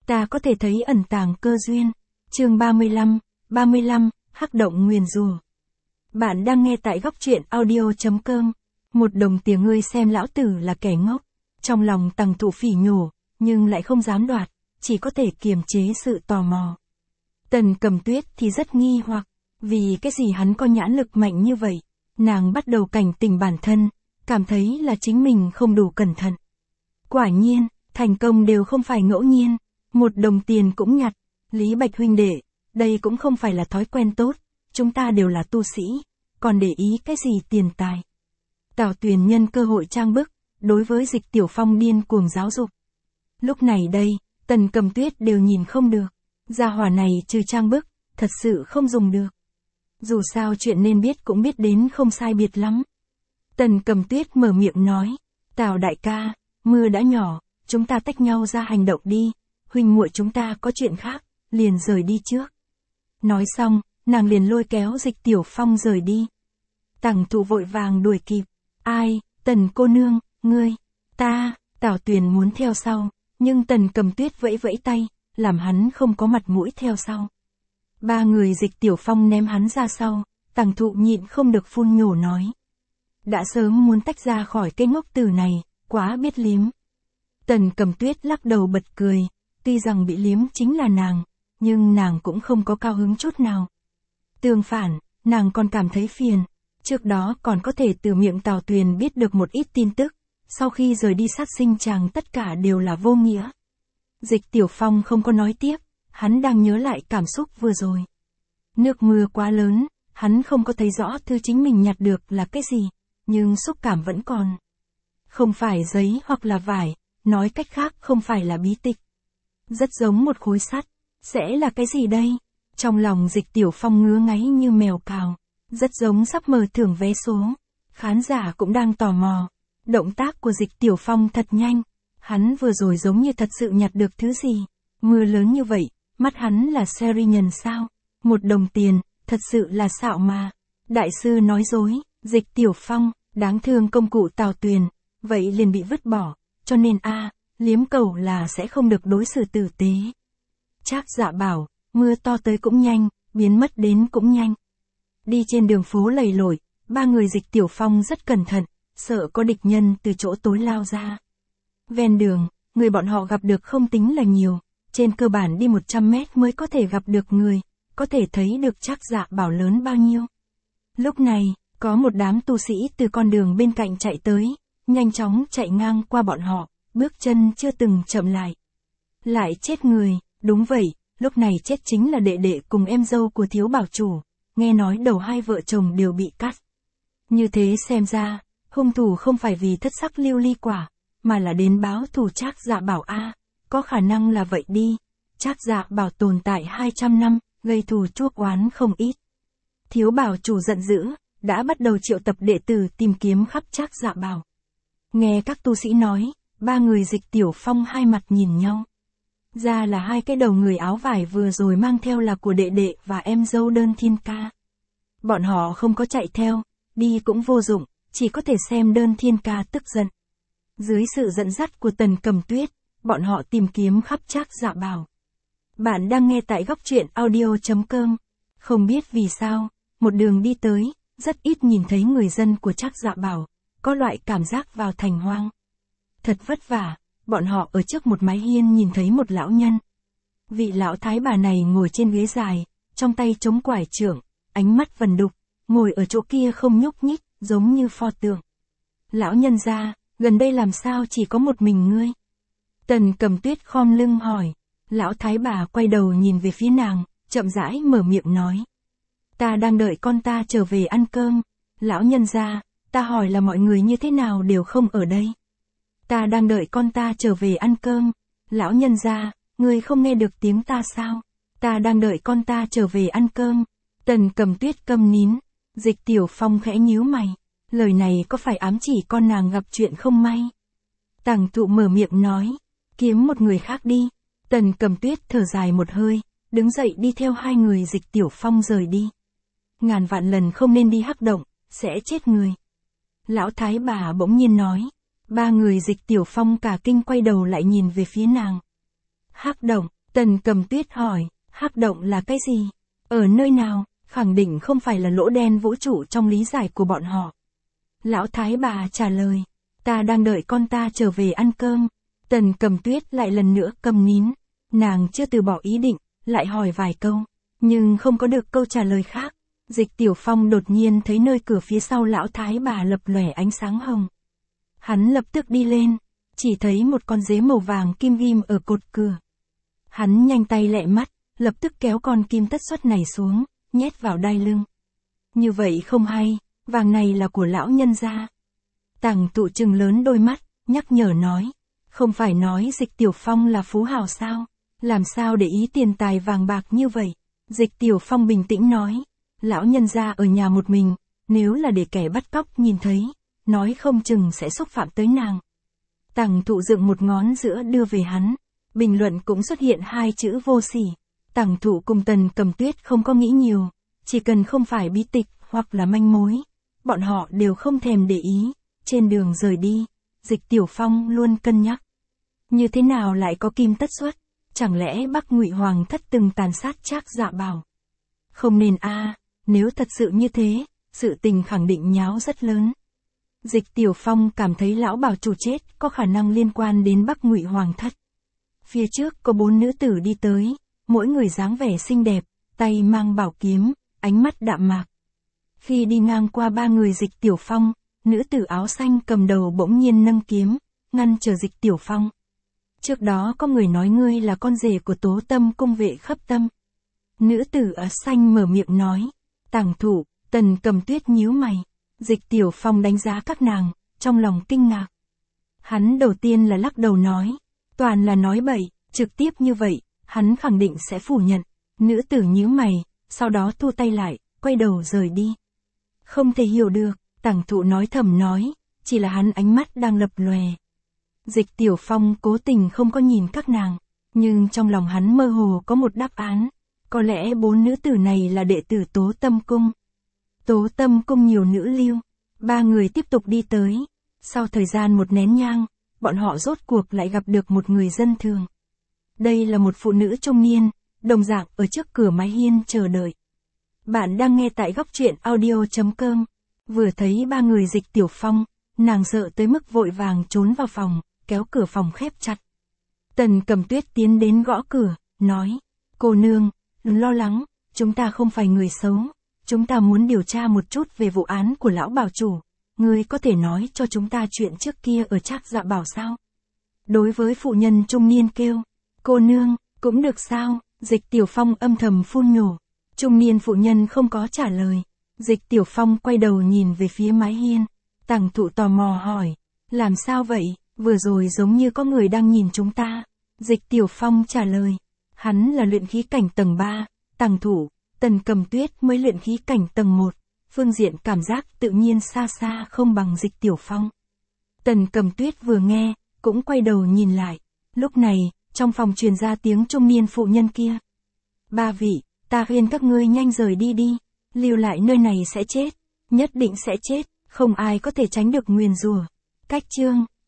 Ta có thể thấy ẩn tàng cơ duyên. Chương 35, hắc động nguyền rủa. Bạn đang nghe tại góc truyện audio.com. Một đồng tiền ngươi xem lão tử là kẻ ngốc. Trong lòng Tằng Thụ phỉ nhổ, nhưng lại không dám đoạt, chỉ có thể kiềm chế sự tò mò. Tần Cầm Tuyết thì rất nghi hoặc, vì cái gì hắn có nhãn lực mạnh như vậy. Nàng bắt đầu cảnh tỉnh bản thân, cảm thấy là chính mình không đủ cẩn thận. Quả nhiên, thành công đều không phải ngẫu nhiên, một đồng tiền cũng nhặt. Lý Bạch huynh đệ, đây cũng không phải là thói quen tốt, chúng ta đều là tu sĩ, còn để ý cái gì tiền tài. Tào Tuyền nhân cơ hội trang bức, đối với Dịch Tiểu Phong điên cuồng giáo dục. Lúc này đây, Tần Cầm Tuyết đều nhìn không được, gia hỏa này trừ trang bức, thật sự không dùng được. Dù sao chuyện nên biết cũng biết đến không sai biệt lắm. Tần Cầm Tuyết mở miệng nói, Tào đại ca, mưa đã nhỏ, chúng ta tách nhau ra hành động đi, huynh muội chúng ta có chuyện khác, liền rời đi trước. Nói xong, nàng liền lôi kéo Dịch Tiểu Phong rời đi. Tằng Thụ vội vàng đuổi kịp, ai, Tần cô nương, ngươi, ta, Tào Tuyền muốn theo sau, nhưng Tần Cầm Tuyết vẫy vẫy tay, làm hắn không có mặt mũi theo sau. Ba người Dịch Tiểu Phong ném hắn ra sau, Tằng Thụ nhịn không được phun nhổ nói. Đã sớm muốn tách ra khỏi cái ngốc tử này, quá biết liếm. Tần Cầm Tuyết lắc đầu bật cười, tuy rằng bị liếm chính là nàng, nhưng nàng cũng không có cao hứng chút nào. Tương phản, nàng còn cảm thấy phiền, trước đó còn có thể từ miệng Tào Tuyền biết được một ít tin tức, sau khi rời đi sát sinh chàng tất cả đều là vô nghĩa. Dịch Tiểu Phong không có nói tiếp, hắn đang nhớ lại cảm xúc vừa rồi. Nước mưa quá lớn, hắn không có thấy rõ thứ chính mình nhặt được là cái gì, nhưng xúc cảm vẫn còn. Không phải giấy hoặc là vải, nói cách khác không phải là bí tịch. Rất giống một khối sắt, sẽ là cái gì đây? Trong lòng Dịch Tiểu Phong ngứa ngáy như mèo cào, rất giống sắp mở thưởng vé số. Khán giả cũng đang tò mò. Động tác của Dịch Tiểu Phong thật nhanh, hắn vừa rồi giống như thật sự nhặt được thứ gì. Mưa lớn như vậy, mắt hắn là series nhân sao? Một đồng tiền, thật sự là xạo mà. Đại sư nói dối, Dịch Tiểu Phong, đáng thương công cụ Tào Tuyền, vậy liền bị vứt bỏ, cho nên liếm cầu là sẽ không được đối xử tử tế. Trác Dạ bảo, mưa to tới cũng nhanh, biến mất đến cũng nhanh. Đi trên đường phố lầy lội, ba người Dịch Tiểu Phong rất cẩn thận, sợ có địch nhân từ chỗ tối lao ra. Ven đường, người bọn họ gặp được không tính là nhiều, trên cơ bản đi 100 mét mới có thể gặp được người, có thể thấy được Trác Dạ bảo lớn bao nhiêu. Lúc này, có một đám tu sĩ từ con đường bên cạnh chạy tới, nhanh chóng chạy ngang qua bọn họ, bước chân chưa từng chậm lại. Lại chết người, đúng vậy, lúc này chết chính là đệ đệ cùng em dâu của thiếu bảo chủ, nghe nói đầu hai vợ chồng đều bị cắt. Như thế xem ra, hung thủ không phải vì thất sắc lưu ly quả, mà là đến báo thù Trác Dạ bảo có khả năng là vậy đi. Trác Dạ bảo tồn tại 200 năm, gây thù chuốc oán không ít. Thiếu bảo chủ giận dữ, đã bắt đầu triệu tập đệ tử tìm kiếm khắp Trác Dạ bảo. Nghe các tu sĩ nói, ba người Dịch Tiểu Phong hai mặt nhìn nhau. Ra là hai cái đầu người áo vải vừa rồi mang theo là của đệ đệ và em dâu Đơn Thiên Ca. Bọn họ không có chạy theo, đi cũng vô dụng, chỉ có thể xem Đơn Thiên Ca tức giận. Dưới sự dẫn dắt của Tần Cầm Tuyết, bọn họ tìm kiếm khắp Trác Dạ bảo. Bạn đang nghe tại góc truyện audio.com. Không biết vì sao, một đường đi tới, rất ít nhìn thấy người dân của Trác Dạ bảo, có loại cảm giác vào thành hoang. Thật vất vả, bọn họ ở trước một mái hiên nhìn thấy một lão nhân. Vị lão thái bà này ngồi trên ghế dài, trong tay chống quải trượng, ánh mắt vần đục, ngồi ở chỗ kia không nhúc nhích, giống như pho tượng. Lão nhân gia, gần đây làm sao chỉ có một mình ngươi? Tần Cầm Tuyết khom lưng hỏi. Lão thái bà quay đầu nhìn về phía nàng, chậm rãi mở miệng nói. Ta đang đợi con ta trở về ăn cơm. Lão nhân gia, ta hỏi là mọi người như thế nào đều không ở đây. Ta đang đợi con ta trở về ăn cơm. Lão nhân gia, ngươi không nghe được tiếng ta sao? Ta đang đợi con ta trở về ăn cơm. Tần Cầm Tuyết câm nín. Dịch Tiểu Phong khẽ nhíu mày. Lời này có phải ám chỉ con nàng gặp chuyện không may? Tằng Thụ mở miệng nói. Kiếm một người khác đi. Tần Cầm Tuyết thở dài một hơi, đứng dậy đi theo hai người Dịch Tiểu Phong rời đi. Ngàn vạn lần không nên đi hắc động, sẽ chết người. Lão thái bà bỗng nhiên nói. Ba người Dịch Tiểu Phong cả kinh quay đầu lại nhìn về phía nàng. Hắc động, Tần Cầm Tuyết hỏi, hắc động là cái gì? Ở nơi nào? Khẳng định không phải là lỗ đen vũ trụ trong lý giải của bọn họ. Lão thái bà trả lời, ta đang đợi con ta trở về ăn cơm. Tần Cầm Tuyết lại lần nữa câm nín. Nàng chưa từ bỏ ý định, lại hỏi vài câu, nhưng không có được câu trả lời khác. Dịch Tiểu Phong đột nhiên thấy nơi cửa phía sau lão thái bà lập lòe ánh sáng hồng. Hắn lập tức đi lên, chỉ thấy một con dế màu vàng kim ghim ở cột cửa. Hắn nhanh tay lẹ mắt, lập tức kéo con kim tất xuất này xuống, nhét vào đai lưng. Như vậy không hay, vàng này là của lão nhân gia. Tằng Tụ trừng lớn đôi mắt, nhắc nhở nói, không phải nói Dịch Tiểu Phong là phú hào sao, làm sao để ý tiền tài vàng bạc như vậy. Dịch Tiểu Phong bình tĩnh nói, lão nhân gia ở nhà một mình, nếu là để kẻ bắt cóc nhìn thấy, nói không chừng sẽ xúc phạm tới nàng. Tằng Thụ dựng một ngón giữa đưa về hắn, bình luận cũng xuất hiện hai chữ vô sỉ. Tằng Thụ cùng Tần Cầm Tuyết không có nghĩ nhiều, chỉ cần không phải bí tịch hoặc là manh mối, bọn họ đều không thèm để ý. Trên đường rời đi, Dịch Tiểu Phong luôn cân nhắc, như thế nào lại có kim tất xuất, chẳng lẽ Bắc Ngụy Hoàng thất từng tàn sát Trác Dạ Bảo? Không nên a, nếu thật sự như thế, sự tình khẳng định nháo rất lớn. Dịch Tiểu Phong cảm thấy lão bảo chủ chết có khả năng liên quan đến Bắc Ngụy Hoàng thất. Phía trước có 4 nữ tử đi tới, mỗi người dáng vẻ xinh đẹp, tay mang bảo kiếm, ánh mắt đạm mạc. Khi đi ngang qua 3 người Dịch Tiểu Phong, nữ tử áo xanh cầm đầu bỗng nhiên nâng kiếm, ngăn trở Dịch Tiểu Phong. Trước đó có người nói ngươi là con rể của Tố Tâm cung vệ Khấp Tâm. Nữ tử áo xanh mở miệng nói. Tằng Thụ, Tần Cầm Tuyết nhíu mày. Dịch Tiểu Phong đánh giá các nàng, trong lòng kinh ngạc. Hắn đầu tiên là lắc đầu nói, toàn là nói bậy, trực tiếp như vậy, hắn khẳng định sẽ phủ nhận. Nữ tử nhíu mày, sau đó thu tay lại, quay đầu rời đi. Không thể hiểu được, Tằng Thụ nói thầm nói, chỉ là hắn ánh mắt đang lập lòe. Dịch Tiểu Phong cố tình không có nhìn các nàng, nhưng trong lòng hắn mơ hồ có một đáp án. Có lẽ 4 nữ tử này là đệ tử Tố Tâm cung. Tố Tâm cung nhiều nữ lưu. 3 người tiếp tục đi tới. Sau thời gian một nén nhang, bọn họ rốt cuộc lại gặp được một người dân thường. Đây là một phụ nữ trung niên, đồng dạng ở trước cửa mái hiên chờ đợi. Bạn đang nghe tại góc truyện audio.com. Vừa thấy 3 người Dịch Tiểu Phong, nàng sợ tới mức vội vàng trốn vào phòng, kéo cửa phòng khép chặt. Tần Cầm Tuyết tiến đến gõ cửa, nói, cô nương, đừng lo lắng, chúng ta không phải người xấu, chúng ta muốn điều tra một chút về vụ án của lão bảo chủ, ngươi có thể nói cho chúng ta chuyện trước kia ở Trác Dạ Bảo sao? Đối với phụ nhân trung niên kêu, cô nương, cũng được sao? Dịch Tiểu Phong âm thầm phun nhổ, trung niên phụ nhân không có trả lời. Dịch Tiểu Phong quay đầu nhìn về phía mái hiên, Tằng Thụ tò mò hỏi, làm sao vậy, vừa rồi giống như có người đang nhìn chúng ta. Dịch Tiểu Phong trả lời, hắn là luyện khí cảnh tầng 3, Tằng Thụ, Tần Cầm Tuyết mới luyện khí cảnh tầng 1, phương diện cảm giác tự nhiên xa xa không bằng Dịch Tiểu Phong. Tần Cầm Tuyết vừa nghe, cũng quay đầu nhìn lại, lúc này, trong phòng truyền ra tiếng trung niên phụ nhân kia. 3 vị, ta khuyên các ngươi nhanh rời đi đi, lưu lại nơi này sẽ chết, nhất định sẽ chết, không ai có thể tránh được nguyền rủa. Cách chương